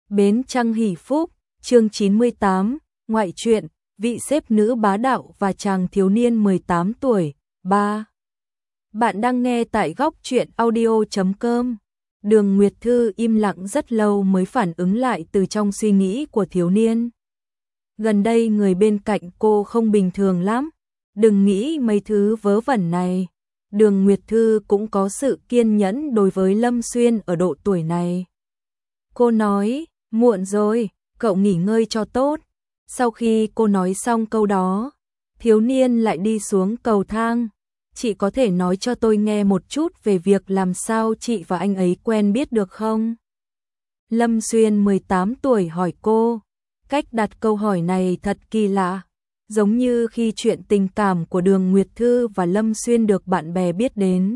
Bến Trăng Hỷ Phúc, chương 98, ngoại truyện, vị sếp nữ bá đạo và chàng thiếu niên 18 tuổi, 3. Bạn đang nghe tại góc truyện audio.com. Đường Nguyệt Thư im lặng rất lâu mới phản ứng lại từ trong suy nghĩ của thiếu niên. Gần đây người bên cạnh cô không bình thường lắm, đừng nghĩ mấy thứ vớ vẩn này. Đường Nguyệt Thư cũng có sự kiên nhẫn đối với Lâm Xuyên ở độ tuổi này. Cô nói, muộn rồi, cậu nghỉ ngơi cho tốt. Sau khi cô nói xong câu đó, thiếu niên lại đi xuống cầu thang. Chị có thể nói cho tôi nghe một chút về việc làm sao chị và anh ấy quen biết được không? Lâm Xuyên 18 tuổi hỏi cô. Cách đặt câu hỏi này thật kỳ lạ, giống như khi chuyện tình cảm của Đường Nguyệt Thư và Lâm Xuyên được bạn bè biết đến.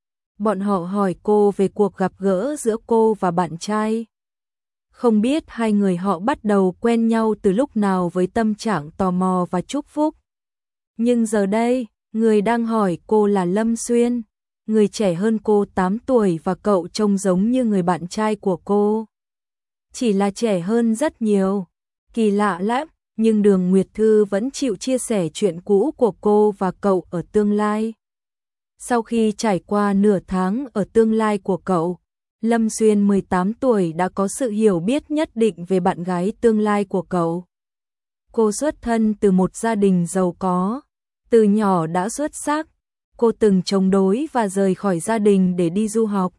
Bọn họ hỏi cô về cuộc gặp gỡ giữa cô và bạn trai. Không biết hai người họ bắt đầu quen nhau từ lúc nào với tâm trạng tò mò và chúc phúc. Nhưng giờ đây, người đang hỏi cô là Lâm Xuyên, người trẻ hơn cô 8 tuổi và cậu trông giống như người bạn trai của cô. Chỉ là trẻ hơn rất nhiều. Kỳ lạ lắm, nhưng Đường Nguyệt Thư vẫn chịu chia sẻ chuyện cũ của cô và cậu ở tương lai. Sau khi trải qua nửa tháng ở tương lai của cậu, Lâm Xuyên 18 tuổi đã có sự hiểu biết nhất định về bạn gái tương lai của cậu. Cô xuất thân từ một gia đình giàu có, từ nhỏ đã xuất sắc. Cô từng chống đối và rời khỏi gia đình để đi du học,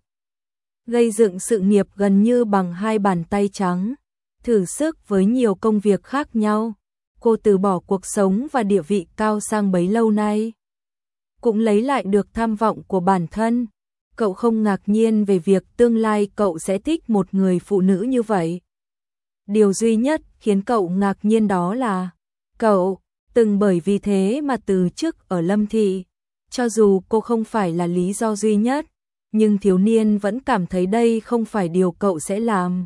gây dựng sự nghiệp gần như bằng hai bàn tay trắng, thử sức với nhiều công việc khác nhau. Cô từ bỏ cuộc sống và địa vị cao sang bấy lâu nay, cũng lấy lại được tham vọng của bản thân. Cậu không ngạc nhiên về việc tương lai cậu sẽ thích một người phụ nữ như vậy. Điều duy nhất khiến cậu ngạc nhiên đó là cậu từng bởi vì thế mà từ chức ở Lâm Thị. Cho dù cô không phải là lý do duy nhất, nhưng thiếu niên vẫn cảm thấy đây không phải điều cậu sẽ làm.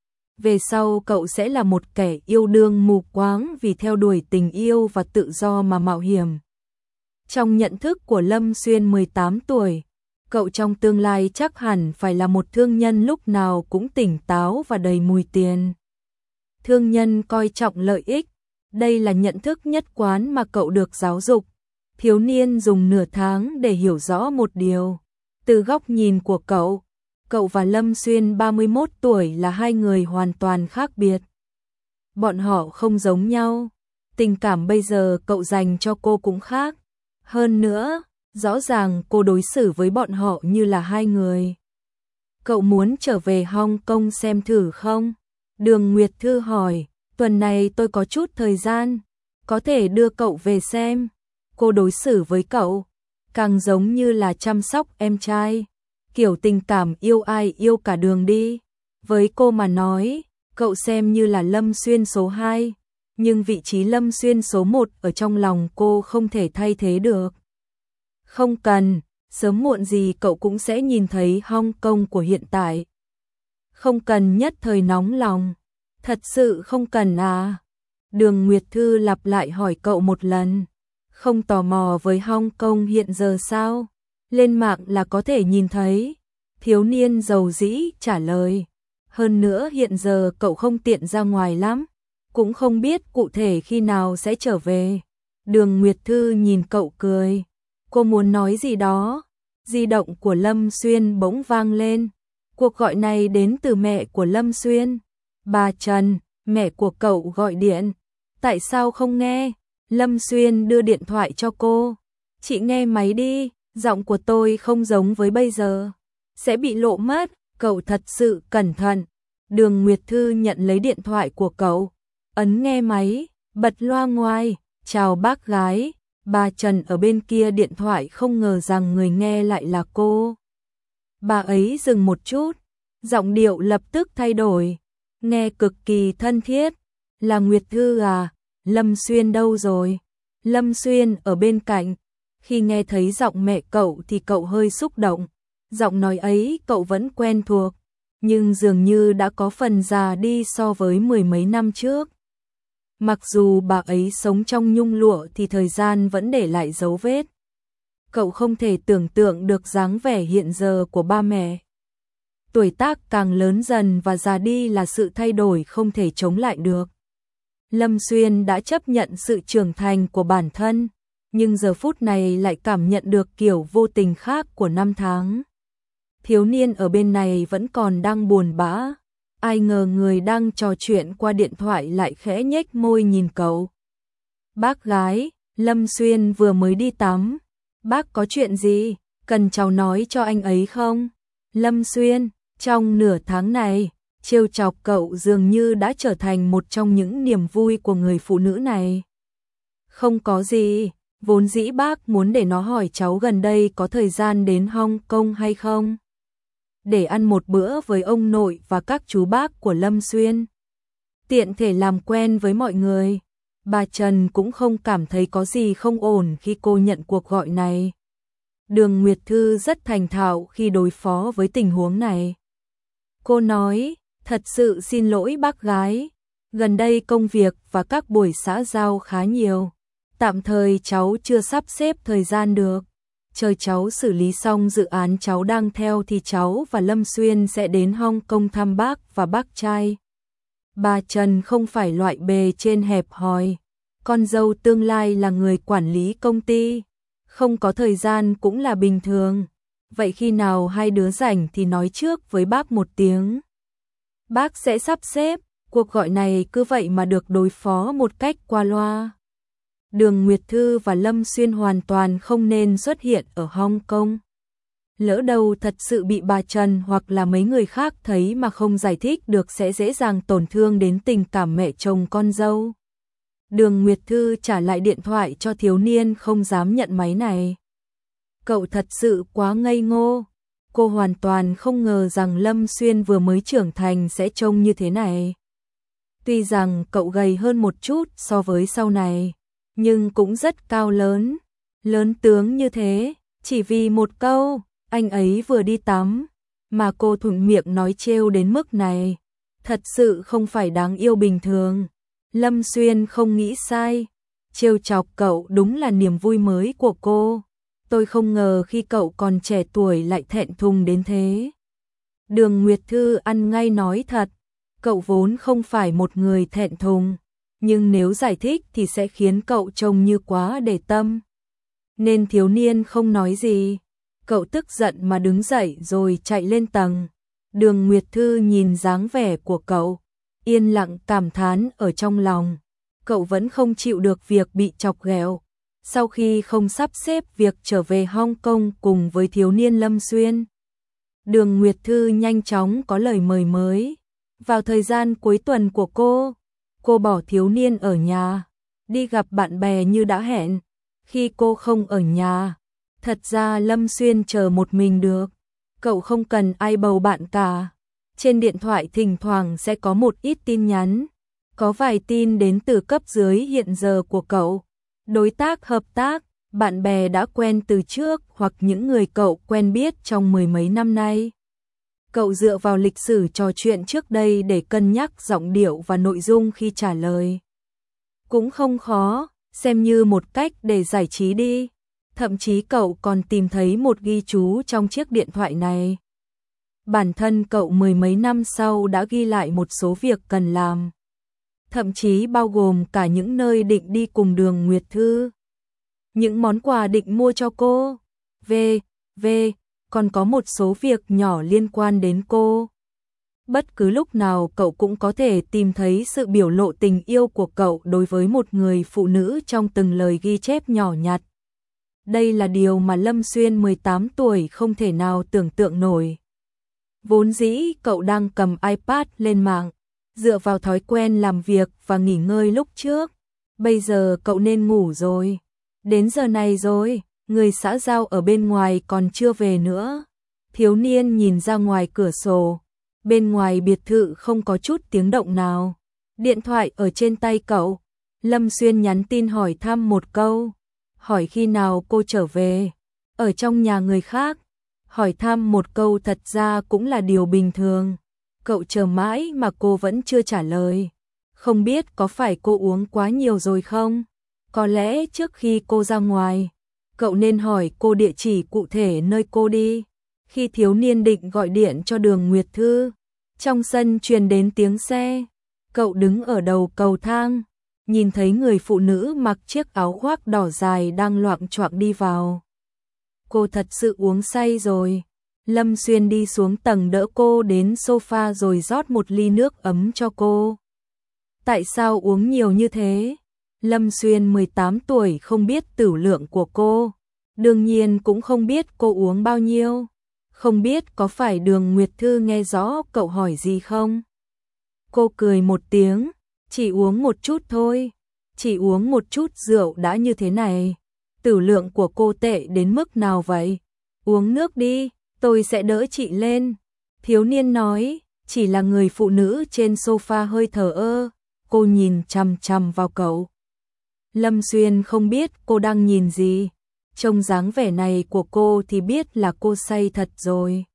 Về sau cậu sẽ là một kẻ yêu đương mù quáng vì theo đuổi tình yêu và tự do mà mạo hiểm. Trong nhận thức của Lâm Xuyên 18 tuổi, cậu trong tương lai chắc hẳn phải là một thương nhân lúc nào cũng tỉnh táo và đầy mùi tiền. Thương nhân coi trọng lợi ích, đây là nhận thức nhất quán mà cậu được giáo dục. Thiếu niên dùng nửa tháng để hiểu rõ một điều. Từ góc nhìn của cậu và Lâm Xuyên 31 tuổi là hai người hoàn toàn khác biệt. Bọn họ không giống nhau. Tình cảm bây giờ cậu dành cho cô cũng khác. Hơn nữa, rõ ràng cô đối xử với bọn họ như là hai người. Cậu muốn trở về Hong Kong xem thử không? Đường Nguyệt Thư hỏi, tuần này tôi có chút thời gian, có thể đưa cậu về xem. Cô đối xử với cậu càng giống như là chăm sóc em trai, kiểu tình cảm yêu ai yêu cả đường đi. Với cô mà nói, cậu xem như là Lâm Xuyên số 2, nhưng vị trí Lâm Xuyên số 1 ở trong lòng cô không thể thay thế được. Không cần, sớm muộn gì cậu cũng sẽ nhìn thấy Hong Kong của hiện tại. Không cần nhất thời nóng lòng. Thật sự không cần à? Đường Nguyệt Thư lặp lại hỏi cậu một lần. Không tò mò với Hong Kong hiện giờ sao? Lên mạng là có thể nhìn thấy. Thiếu niên giàu dĩ trả lời. Hơn nữa hiện giờ cậu không tiện ra ngoài lắm, cũng không biết cụ thể khi nào sẽ trở về. Đường Nguyệt Thư nhìn cậu cười. Cô muốn nói gì đó. Di động của Lâm Xuyên bỗng vang lên. Cuộc gọi này đến từ mẹ của Lâm Xuyên. Bà Trần, mẹ của cậu gọi điện. Tại sao không nghe? Lâm Xuyên đưa điện thoại cho cô. Chị nghe máy đi, giọng của tôi không giống với bây giờ. Sẽ bị lộ mất, cậu thật sự cẩn thận. Đường Nguyệt Thư nhận lấy điện thoại của cậu. Ấn nghe máy, bật loa ngoài. Chào bác gái. Bà Trần ở bên kia điện thoại không ngờ rằng người nghe lại là cô. Bà ấy dừng một chút, giọng điệu lập tức thay đổi, nghe cực kỳ thân thiết. Là Nguyệt Thư à? Lâm Xuyên đâu rồi? Lâm Xuyên ở bên cạnh. Khi nghe thấy giọng mẹ cậu thì cậu hơi xúc động. Giọng nói ấy cậu vẫn quen thuộc, nhưng dường như đã có phần già đi so với mười mấy năm trước. Mặc dù bà ấy sống trong nhung lụa thì thời gian vẫn để lại dấu vết. Cậu không thể tưởng tượng được dáng vẻ hiện giờ của ba mẹ. tuổi tác càng lớn dần và già đi là sự thay đổi không thể chống lại được. Lâm Xuyên đã chấp nhận sự trưởng thành của bản thân, nhưng giờ phút này lại cảm nhận được kiểu vô tình khác của năm tháng. Thiếu niên ở bên này vẫn còn đang buồn bã, ai ngờ người đang trò chuyện qua điện thoại lại khẽ nhếch môi nhìn cậu. Bác gái, Lâm Xuyên vừa mới đi tắm. Bác có chuyện gì, cần cháu nói cho anh ấy không? Lâm Xuyên, trong nửa tháng này, trêu chọc cậu dường như đã trở thành một trong những niềm vui của người phụ nữ này. Không có gì, vốn dĩ bác muốn để nó hỏi cháu gần đây có thời gian đến Hong Kong hay không? Để ăn một bữa với ông nội và các chú bác của Lâm Xuyên. Tiện thể làm quen với mọi người. Bà Trần cũng không cảm thấy có gì không ổn khi cô nhận cuộc gọi này. Đường Nguyệt Thư rất thành thạo khi đối phó với tình huống này. Cô nói, thật sự xin lỗi bác gái, gần đây công việc và các buổi xã giao khá nhiều. Tạm thời cháu chưa sắp xếp thời gian được. Chờ cháu xử lý xong dự án cháu đang theo thì cháu và Lâm Xuyên sẽ đến Hong Kong thăm bác và bác trai. Bà Trần không phải loại bề trên hẹp hòi. Con dâu tương lai là người quản lý công ty. Không có thời gian cũng là bình thường. Vậy khi nào hai đứa rảnh thì nói trước với bác một tiếng. Bác sẽ sắp xếp, cuộc gọi này cứ vậy mà được đối phó một cách qua loa. Đường Nguyệt Thư và Lâm Xuyên hoàn toàn không nên xuất hiện ở Hong Kong. Lỡ đâu thật sự bị bà Trần hoặc là mấy người khác thấy mà không giải thích được sẽ dễ dàng tổn thương đến tình cảm mẹ chồng con dâu. Đường Nguyệt Thư trả lại điện thoại cho thiếu niên không dám nhận máy này. Cậu thật sự quá ngây ngô. Cô hoàn toàn không ngờ rằng Lâm Xuyên vừa mới trưởng thành sẽ trông như thế này. Tuy rằng cậu gầy hơn một chút so với sau này, nhưng cũng rất cao lớn, lớn tướng như thế, chỉ vì một câu, anh ấy vừa đi tắm, mà cô thuận miệng nói trêu đến mức này, thật sự không phải đáng yêu bình thường. Lâm Xuyên không nghĩ sai, trêu chọc cậu đúng là niềm vui mới của cô. Tôi không ngờ khi cậu còn trẻ tuổi lại thẹn thùng đến thế. Đường Nguyệt Thư ăn ngay nói thật, cậu vốn không phải một người thẹn thùng, nhưng nếu giải thích thì sẽ khiến cậu trông như quá để tâm. Nên thiếu niên không nói gì, cậu tức giận mà đứng dậy rồi chạy lên tầng. Đường Nguyệt Thư nhìn dáng vẻ của cậu, yên lặng cảm thán ở trong lòng, cậu vẫn không chịu được việc bị chọc ghẹo. Sau khi không sắp xếp việc trở về Hong Kong cùng với thiếu niên Lâm Xuyên, Đường Nguyệt Thư nhanh chóng có lời mời mới. Vào thời gian cuối tuần của cô bỏ thiếu niên ở nhà, đi gặp bạn bè như đã hẹn. Khi cô không ở nhà, thật ra Lâm Xuyên chờ một mình được, cậu không cần ai bầu bạn cả. Trên điện thoại thỉnh thoảng sẽ có một ít tin nhắn, có vài tin đến từ cấp dưới hiện giờ của cậu. Đối tác hợp tác, bạn bè đã quen từ trước hoặc những người cậu quen biết trong mười mấy năm nay. Cậu dựa vào lịch sử trò chuyện trước đây để cân nhắc giọng điệu và nội dung khi trả lời. Cũng không khó, xem như một cách để giải trí đi. Thậm chí cậu còn tìm thấy một ghi chú trong chiếc điện thoại này. Bản thân cậu mười mấy năm sau đã ghi lại một số việc cần làm. Thậm chí bao gồm cả những nơi định đi cùng Đường Nguyệt Thư. Những món quà định mua cho cô. Còn có một số việc nhỏ liên quan đến cô. Bất cứ lúc nào cậu cũng có thể tìm thấy sự biểu lộ tình yêu của cậu đối với một người phụ nữ trong từng lời ghi chép nhỏ nhặt. Đây là điều mà Lâm Xuyên 18 tuổi không thể nào tưởng tượng nổi. Vốn dĩ cậu đang cầm iPad lên mạng, dựa vào thói quen làm việc và nghỉ ngơi lúc trước. Bây giờ cậu nên ngủ rồi. Đến giờ này rồi, người xã giao ở bên ngoài còn chưa về nữa. Thiếu niên nhìn ra ngoài cửa sổ. Bên ngoài biệt thự không có chút tiếng động nào. Điện thoại ở trên tay cậu. Lâm Xuyên nhắn tin hỏi thăm một câu. Hỏi khi nào cô trở về. Ở trong nhà người khác. Hỏi thăm một câu thật ra cũng là điều bình thường. Cậu chờ mãi mà cô vẫn chưa trả lời. Không biết có phải cô uống quá nhiều rồi không? Có lẽ trước khi cô ra ngoài, cậu nên hỏi cô địa chỉ cụ thể nơi cô đi. Khi thiếu niên định gọi điện cho Đường Nguyệt Thư, trong sân truyền đến tiếng xe. Cậu đứng ở đầu cầu thang, nhìn thấy người phụ nữ mặc chiếc áo khoác đỏ dài đang loạng choạng đi vào. Cô thật sự uống say rồi. Lâm Xuyên đi xuống tầng đỡ cô đến sofa rồi rót một ly nước ấm cho cô. Tại sao uống nhiều như thế? Lâm Xuyên 18 tuổi không biết tửu lượng của cô. Đương nhiên cũng không biết cô uống bao nhiêu. Không biết có phải Đường Nguyệt Thư nghe rõ cậu hỏi gì không? Cô cười một tiếng, chỉ uống một chút thôi. Chỉ uống một chút rượu đã như thế này. Tửu lượng của cô tệ đến mức nào vậy? Uống nước đi, tôi sẽ đỡ chị lên. Thiếu niên nói, chỉ là người phụ nữ trên sofa hơi thờ ơ. Cô nhìn chằm chằm vào cậu. Lâm Xuyên không biết cô đang nhìn gì. Trông dáng vẻ này của cô thì biết là cô say thật rồi.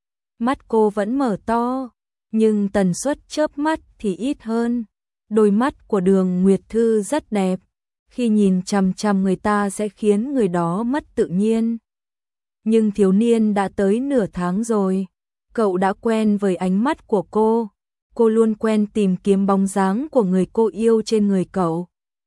Mắt cô vẫn mở to, nhưng tần suất chớp mắt thì ít hơn. Đôi mắt của Đường Nguyệt Thư rất đẹp. Khi nhìn chằm chằm người ta sẽ khiến người đó mất tự nhiên. Nhưng thiếu niên đã tới nửa tháng rồi. Cậu đã quen với ánh mắt của cô. Cô luôn quen tìm kiếm bóng dáng của người cô yêu trên người cậu.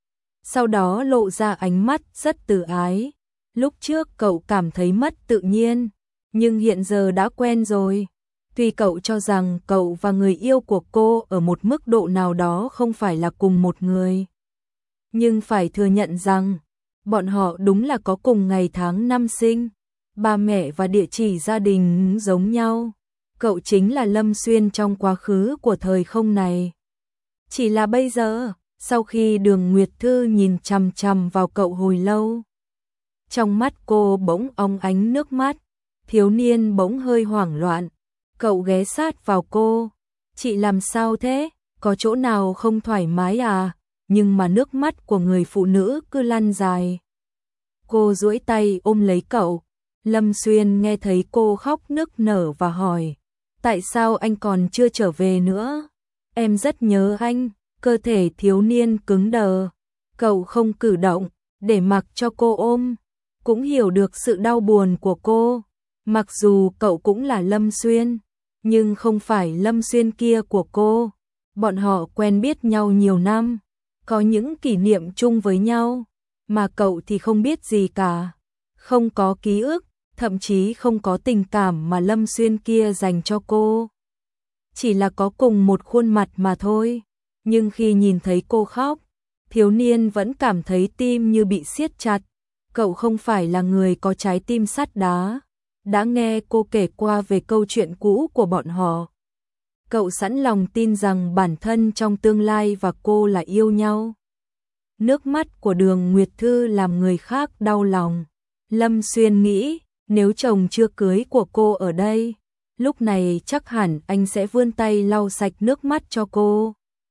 Sau đó lộ ra ánh mắt rất từ ái. Lúc trước cậu cảm thấy mất tự nhiên, nhưng hiện giờ đã quen rồi. Tuy cậu cho rằng cậu và người yêu của cô ở một mức độ nào đó không phải là cùng một người. Nhưng phải thừa nhận rằng, bọn họ đúng là có cùng ngày tháng năm sinh. Ba mẹ và địa chỉ gia đình giống nhau. Cậu chính là Lâm Xuyên trong quá khứ của thời không này. Chỉ là bây giờ, sau khi Đường Nguyệt Thư nhìn chằm chằm vào cậu hồi lâu, trong mắt cô bỗng óng ánh nước mắt. Thiếu niên bỗng hơi hoảng loạn. Cậu ghé sát vào cô. Chị làm sao thế? Có chỗ nào không thoải mái à? Nhưng mà nước mắt của người phụ nữ cứ lăn dài. Cô duỗi tay ôm lấy cậu. Lâm Xuyên nghe thấy cô khóc nức nở và hỏi, tại sao anh còn chưa trở về nữa? Em rất nhớ anh. Cơ thể thiếu niên cứng đờ. Cậu không cử động, để mặc cho cô ôm. Cũng hiểu được sự đau buồn của cô. Mặc dù cậu cũng là Lâm Xuyên, nhưng không phải Lâm Xuyên kia của cô. Bọn họ quen biết nhau nhiều năm, có những kỷ niệm chung với nhau, mà cậu thì không biết gì cả. Không có ký ức, thậm chí không có tình cảm mà Lâm Xuyên kia dành cho cô. Chỉ là có cùng một khuôn mặt mà thôi. Nhưng khi nhìn thấy cô khóc, thiếu niên vẫn cảm thấy tim như bị siết chặt. Cậu không phải là người có trái tim sắt đá. Đã nghe cô kể qua về câu chuyện cũ của bọn họ. Cậu sẵn lòng tin rằng bản thân trong tương lai và cô là yêu nhau. Nước mắt của Đường Nguyệt Thư làm người khác đau lòng. Lâm Xuyên nghĩ, nếu chồng chưa cưới của cô ở đây, lúc này chắc hẳn anh sẽ vươn tay lau sạch nước mắt cho cô.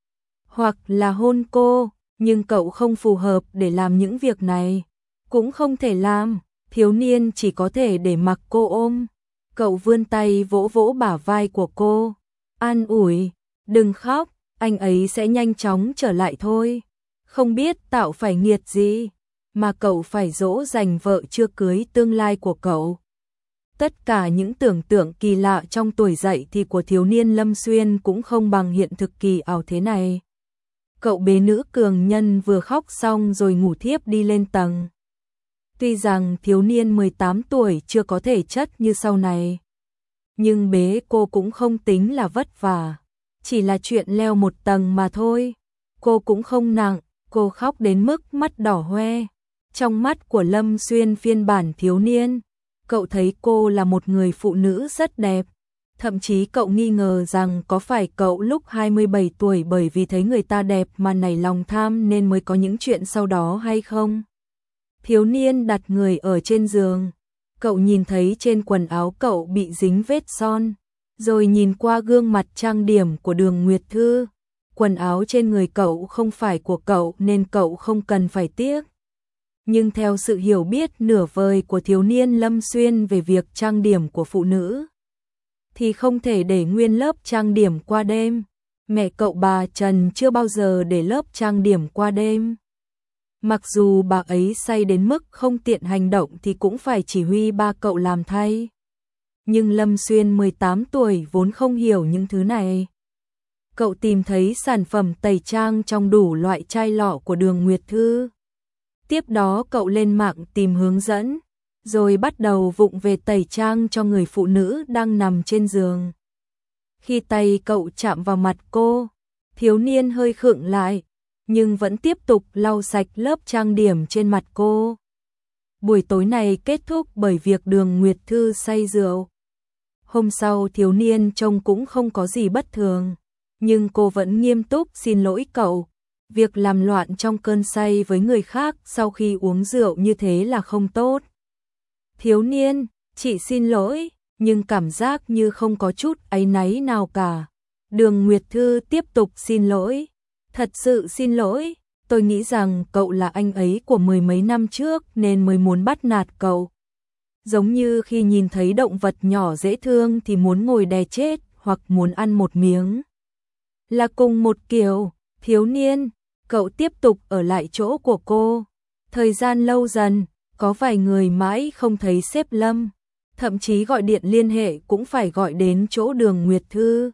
Hoặc là hôn cô, nhưng cậu không phù hợp để làm những việc này. Cũng không thể làm, thiếu niên chỉ có thể để mặc cô ôm. Cậu vươn tay vỗ vỗ bả vai của cô. An ủi, đừng khóc, anh ấy sẽ nhanh chóng trở lại thôi. Không biết tạo phải nghiệt gì, mà cậu phải dỗ dành vợ chưa cưới tương lai của cậu. Tất cả những tưởng tượng kỳ lạ trong tuổi dậy thì của thiếu niên Lâm Xuyên cũng không bằng hiện thực kỳ ảo thế này. Cậu bế nữ cường nhân vừa khóc xong rồi ngủ thiếp đi lên tầng. Tuy rằng thiếu niên 18 tuổi chưa có thể chất như sau này, nhưng bế cô cũng không tính là vất vả. Chỉ là chuyện leo một tầng mà thôi. Cô cũng không nặng, cô khóc đến mức mắt đỏ hoe. Trong mắt của Lâm Xuyên phiên bản thiếu niên, cậu thấy cô là một người phụ nữ rất đẹp. Thậm chí cậu nghi ngờ rằng có phải cậu lúc 27 tuổi bởi vì thấy người ta đẹp mà nảy lòng tham nên mới có những chuyện sau đó hay không. Thiếu niên đặt người ở trên giường. Cậu nhìn thấy trên quần áo cậu bị dính vết son, rồi nhìn qua gương mặt trang điểm của Đường Nguyệt Thư. Quần áo trên người cậu không phải của cậu nên cậu không cần phải tiếc. Nhưng theo sự hiểu biết nửa vời của thiếu niên Lâm Xuyên về việc trang điểm của phụ nữ, thì không thể để nguyên lớp trang điểm qua đêm. Mẹ cậu bà Trần chưa bao giờ để lớp trang điểm qua đêm. Mặc dù bà ấy say đến mức không tiện hành động thì cũng phải chỉ huy ba cậu làm thay. Nhưng Lâm Xuyên 18 tuổi vốn không hiểu những thứ này. Cậu tìm thấy sản phẩm tẩy trang trong đủ loại chai lọ của Đường Nguyệt Thư. Tiếp đó cậu lên mạng tìm hướng dẫn, rồi bắt đầu vụng về tẩy trang cho người phụ nữ đang nằm trên giường. Khi tay cậu chạm vào mặt cô, thiếu niên hơi khựng lại, nhưng vẫn tiếp tục lau sạch lớp trang điểm trên mặt cô. Buổi tối này kết thúc bởi việc Đường Nguyệt Thư say rượu. Hôm sau thiếu niên trông cũng không có gì bất thường, nhưng cô vẫn nghiêm túc xin lỗi cậu. Việc làm loạn trong cơn say với người khác sau khi uống rượu như thế là không tốt. Thiếu niên, chị xin lỗi, nhưng cảm giác như không có chút áy náy nào cả. Đường Nguyệt Thư tiếp tục xin lỗi. Thật sự xin lỗi, tôi nghĩ rằng cậu là anh ấy của mười mấy năm trước nên mới muốn bắt nạt cậu. Giống như khi nhìn thấy động vật nhỏ dễ thương thì muốn ngồi đè chết hoặc muốn ăn một miếng. Là cùng một kiểu. Thiếu niên, cậu tiếp tục ở lại chỗ của cô. Thời gian lâu dần, có vài người mãi không thấy sếp Lâm, thậm chí gọi điện liên hệ cũng phải gọi đến chỗ Đường Nguyệt Thư.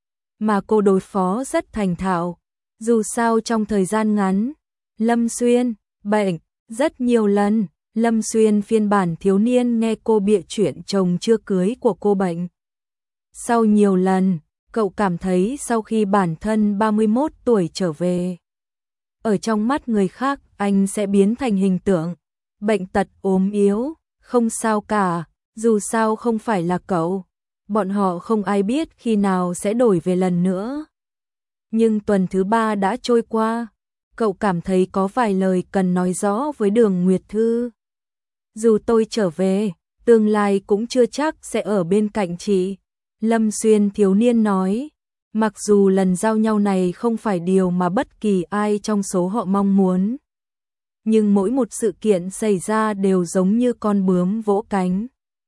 Mà cô đối phó rất thành thạo. Dù sao trong thời gian ngắn, Lâm Xuyên bệnh rất nhiều lần. Lâm Xuyên phiên bản thiếu niên nghe cô bịa chuyện chồng chưa cưới của cô bệnh. Sau nhiều lần, cậu cảm thấy sau khi bản thân 31 tuổi trở về, ở trong mắt người khác anh sẽ biến thành hình tượng bệnh tật ốm yếu, không sao cả, dù sao không phải là cậu. Bọn họ không ai biết khi nào sẽ đổi về lần nữa. Nhưng tuần thứ 3 đã trôi qua, cậu cảm thấy có vài lời cần nói rõ với Đường Nguyệt Thư. Dù tôi trở về, tương lai cũng chưa chắc sẽ ở bên cạnh chị. Lâm Xuyên thiếu niên nói, mặc dù lần giao nhau này không phải điều mà bất kỳ ai trong số họ mong muốn. Nhưng mỗi một sự kiện xảy ra đều giống như con bướm vỗ cánh.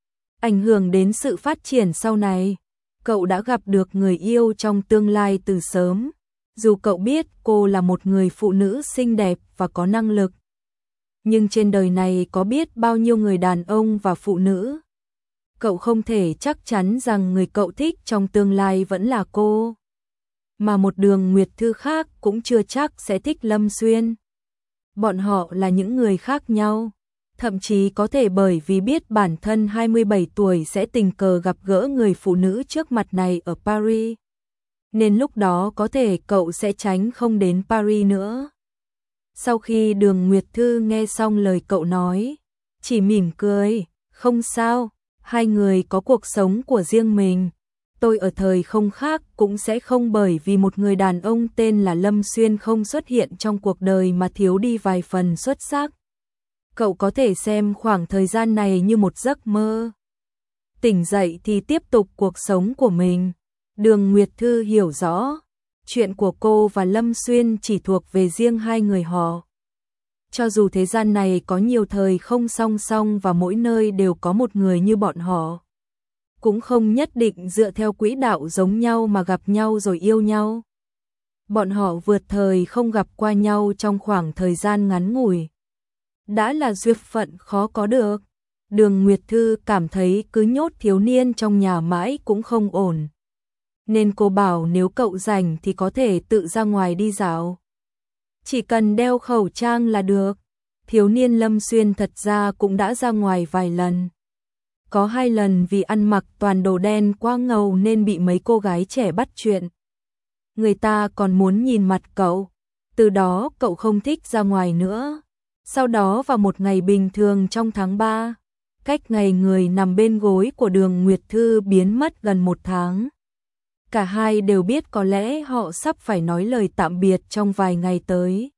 Ảnh hưởng đến sự phát triển sau này. Cậu đã gặp được người yêu trong tương lai từ sớm. Dù cậu biết cô là một người phụ nữ xinh đẹp và có năng lực. Nhưng trên đời này có biết bao nhiêu người đàn ông và phụ nữ. Cậu không thể chắc chắn rằng người cậu thích trong tương lai vẫn là cô. Mà một Đường Nguyệt Thư khác cũng chưa chắc sẽ thích Lâm Xuyên. Bọn họ là những người khác nhau. Thậm chí có thể bởi vì biết bản thân 27 tuổi sẽ tình cờ gặp gỡ người phụ nữ trước mặt này ở Paris. Nên lúc đó có thể cậu sẽ tránh không đến Paris nữa. Sau khi Đường Nguyệt Thư nghe xong lời cậu nói, chỉ mỉm cười, không sao, hai người có cuộc sống của riêng mình. Tôi ở thời không khác cũng sẽ không bởi vì một người đàn ông tên là Lâm Xuyên không xuất hiện trong cuộc đời mà thiếu đi vài phần xuất sắc. Cậu có thể xem khoảng thời gian này như một giấc mơ. Tỉnh dậy thì tiếp tục cuộc sống của mình. Đường Nguyệt Thư hiểu rõ, chuyện của cô và Lâm Xuyên chỉ thuộc về riêng hai người họ. Cho dù thế gian này có nhiều thời không song song và mỗi nơi đều có một người như bọn họ, cũng không nhất định dựa theo quỹ đạo giống nhau mà gặp nhau rồi yêu nhau. Bọn họ vượt thời không gặp qua nhau trong khoảng thời gian ngắn ngủi. Đã là duyên phận khó có được. Đường Nguyệt Thư cảm thấy cứ nhốt thiếu niên trong nhà mãi cũng không ổn. Nên cô bảo nếu cậu rảnh thì có thể tự ra ngoài đi dạo. Chỉ cần đeo khẩu trang là được. Thiếu niên Lâm Xuyên thật ra cũng đã ra ngoài vài lần. Có 2 lần vì ăn mặc toàn đồ đen quá ngầu nên bị mấy cô gái trẻ bắt chuyện. Người ta còn muốn nhìn mặt cậu. Từ đó cậu không thích ra ngoài nữa. Sau đó vào một ngày bình thường trong tháng 3, cách ngày người nằm bên gối của Đường Nguyệt Thư biến mất gần 1 tháng. Cả hai đều biết có lẽ họ sắp phải nói lời tạm biệt trong vài ngày tới.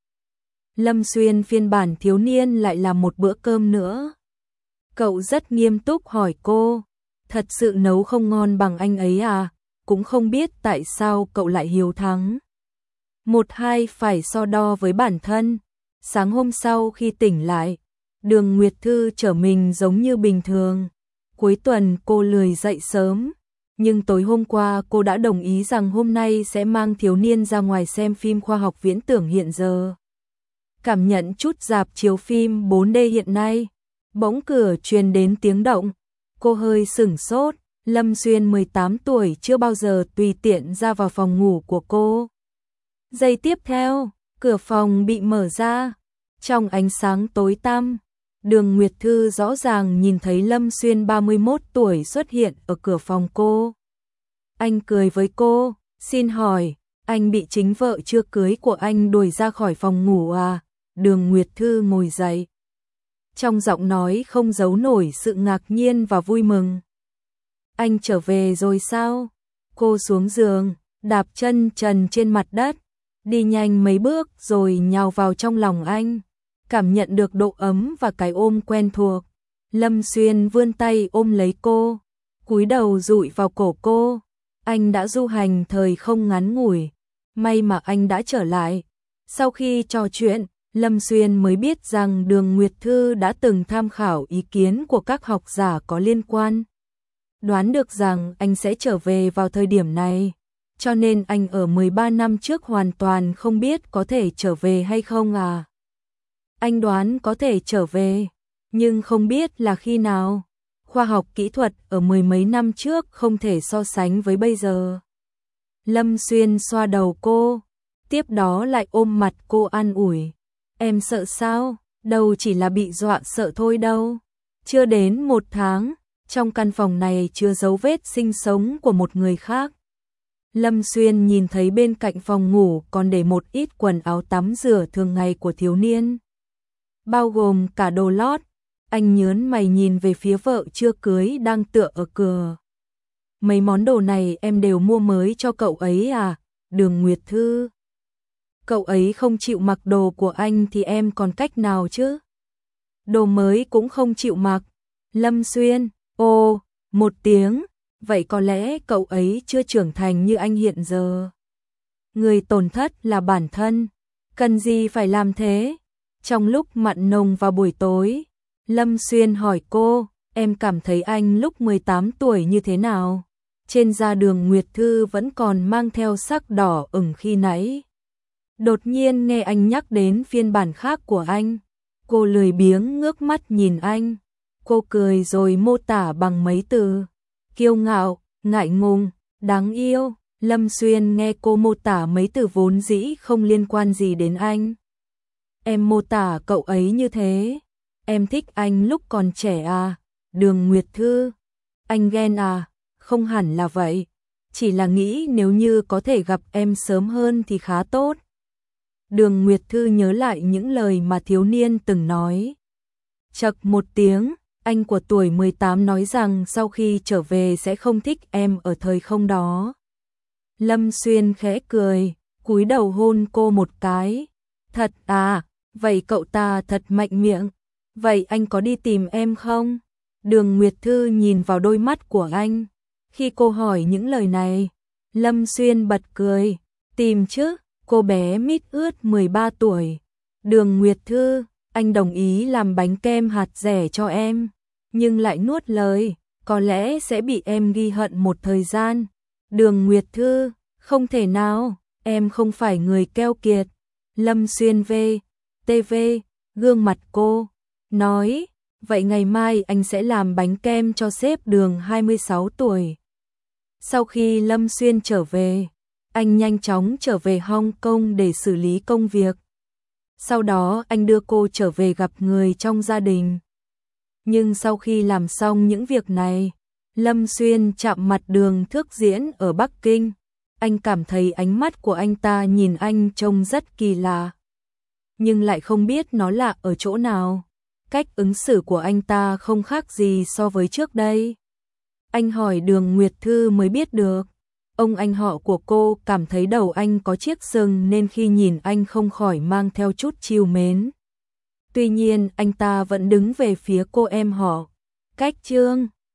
Lâm Xuyên phiên bản thiếu niên lại làm một bữa cơm nữa. Cậu rất nghiêm túc hỏi cô, thật sự nấu không ngon bằng anh ấy à? Cũng không biết tại sao cậu lại hiếu thắng. 1-2 phải so đo với bản thân. Sáng hôm sau khi tỉnh lại, Đường Nguyệt Thư trở mình giống như bình thường. Cuối tuần cô lười dậy sớm, nhưng tối hôm qua cô đã đồng ý rằng hôm nay sẽ mang thiếu niên ra ngoài xem phim khoa học viễn tưởng hiện giờ. Cảm nhận chút rạp chiếu phim 4D hiện nay, bỗng cửa truyền đến tiếng động. Cô hơi sửng sốt, Lâm Xuyên 18 tuổi chưa bao giờ tùy tiện ra vào phòng ngủ của cô. Giây tiếp theo, cửa phòng bị mở ra. Trong ánh sáng tối tăm, Đường Nguyệt Thư rõ ràng nhìn thấy Lâm Xuyên 31 tuổi xuất hiện ở cửa phòng cô. Anh cười với cô, xin hỏi, anh bị chính vợ chưa cưới của anh đuổi ra khỏi phòng ngủ à? Đường Nguyệt Thư ngồi dậy. Trong giọng nói không giấu nổi sự ngạc nhiên và vui mừng. Anh trở về rồi sao? Cô xuống giường, đạp chân trần trên mặt đất, đi nhanh mấy bước rồi nhào vào trong lòng anh. Cảm nhận được độ ấm và cái ôm quen thuộc. Lâm Xuyên vươn tay ôm lấy cô, cúi đầu dụi vào cổ cô. Anh đã du hành thời không ngắn ngủi, may mà anh đã trở lại. Sau khi trò chuyện, Lâm Xuyên mới biết rằng Đường Nguyệt Thư đã từng tham khảo ý kiến của các học giả có liên quan. Đoán được rằng anh sẽ trở về vào thời điểm này, cho nên anh ở 13 năm trước hoàn toàn không biết có thể trở về hay không à. Anh đoán có thể trở về, nhưng không biết là khi nào. Khoa học kỹ thuật ở mười mấy năm trước không thể so sánh với bây giờ. Lâm Xuyên xoa đầu cô, tiếp đó lại ôm mặt cô an ủi. Em sợ sao? Đâu chỉ là bị dọa sợ thôi đâu. Chưa đến 1 tháng, trong căn phòng này chưa dấu vết sinh sống của một người khác. Lâm Xuyên nhìn thấy bên cạnh phòng ngủ còn để một ít quần áo tắm rửa thường ngày của thiếu niên, bao gồm cả đồ lót. Anh nhớn mày nhìn về phía vợ chưa cưới đang tựa ở cửa. Mấy món đồ này em đều mua mới cho cậu ấy à? Đường Nguyệt Thư. Cậu ấy không chịu mặc đồ của anh thì em còn cách nào chứ? Đồ mới cũng không chịu mặc. Lâm Xuyên, ồ, một tiếng, vậy có lẽ cậu ấy chưa trưởng thành như anh hiện giờ. Người tổn thất là bản thân, cần gì phải làm thế? Trong lúc mặn nồng vào buổi tối, Lâm Xuyên hỏi cô, em cảm thấy anh lúc 18 tuổi như thế nào? Trên da Đường Nguyệt Thư vẫn còn mang theo sắc đỏ ửng khi nãy. Đột nhiên nghe anh nhắc đến phiên bản khác của anh. Cô lười biếng ngước mắt nhìn anh. Cô cười rồi mô tả bằng mấy từ. Kiêu ngạo, ngại ngùng, đáng yêu. Lâm Xuyên nghe cô mô tả mấy từ vốn dĩ không liên quan gì đến anh. Em mô tả cậu ấy như thế. Em thích anh lúc còn trẻ à? Đường Nguyệt Thư. Anh ghen à? Không hẳn là vậy. Chỉ là nghĩ nếu như có thể gặp em sớm hơn thì khá tốt. Đường Nguyệt Thư nhớ lại những lời mà thiếu niên từng nói. Chậc một tiếng, anh của tuổi 18 nói rằng sau khi trở về sẽ không thích em ở thời không đó. Lâm Xuyên khẽ cười, cúi đầu hôn cô một cái. Thật à, vậy cậu ta thật mạnh miệng. Vậy anh có đi tìm em không? Đường Nguyệt Thư nhìn vào đôi mắt của anh. Khi cô hỏi những lời này, Lâm Xuyên bật cười. Tìm chứ, cô bé mít ướt 13 tuổi. Đường Nguyệt Thư, anh đồng ý làm bánh kem hạt dẻ cho em, nhưng lại nuốt lời, có lẽ sẽ bị em ghi hận một thời gian. Đường Nguyệt Thư, không thể nào, em không phải người keo kiệt. Lâm Xuyên TV, gương mặt cô, nói, vậy ngày mai anh sẽ làm bánh kem cho sếp Đường 26 tuổi. Sau khi Lâm Xuyên trở về, anh nhanh chóng trở về Hong Kong để xử lý công việc. Sau đó anh đưa cô trở về gặp người trong gia đình. Nhưng sau khi làm xong những việc này, Lâm Xuyên chạm mặt Đường Thước Diễn ở Bắc Kinh. Anh cảm thấy ánh mắt của anh ta nhìn anh trông rất kỳ lạ, nhưng lại không biết nó lạ ở chỗ nào. Cách ứng xử của anh ta không khác gì so với trước đây. Anh hỏi Đường Nguyệt Thư mới biết được. Ông anh họ của cô cảm thấy đầu anh có chiếc sừng nên khi nhìn anh không khỏi mang theo chút trìu mến. Tuy nhiên anh ta vẫn đứng về phía cô em họ. Cách chương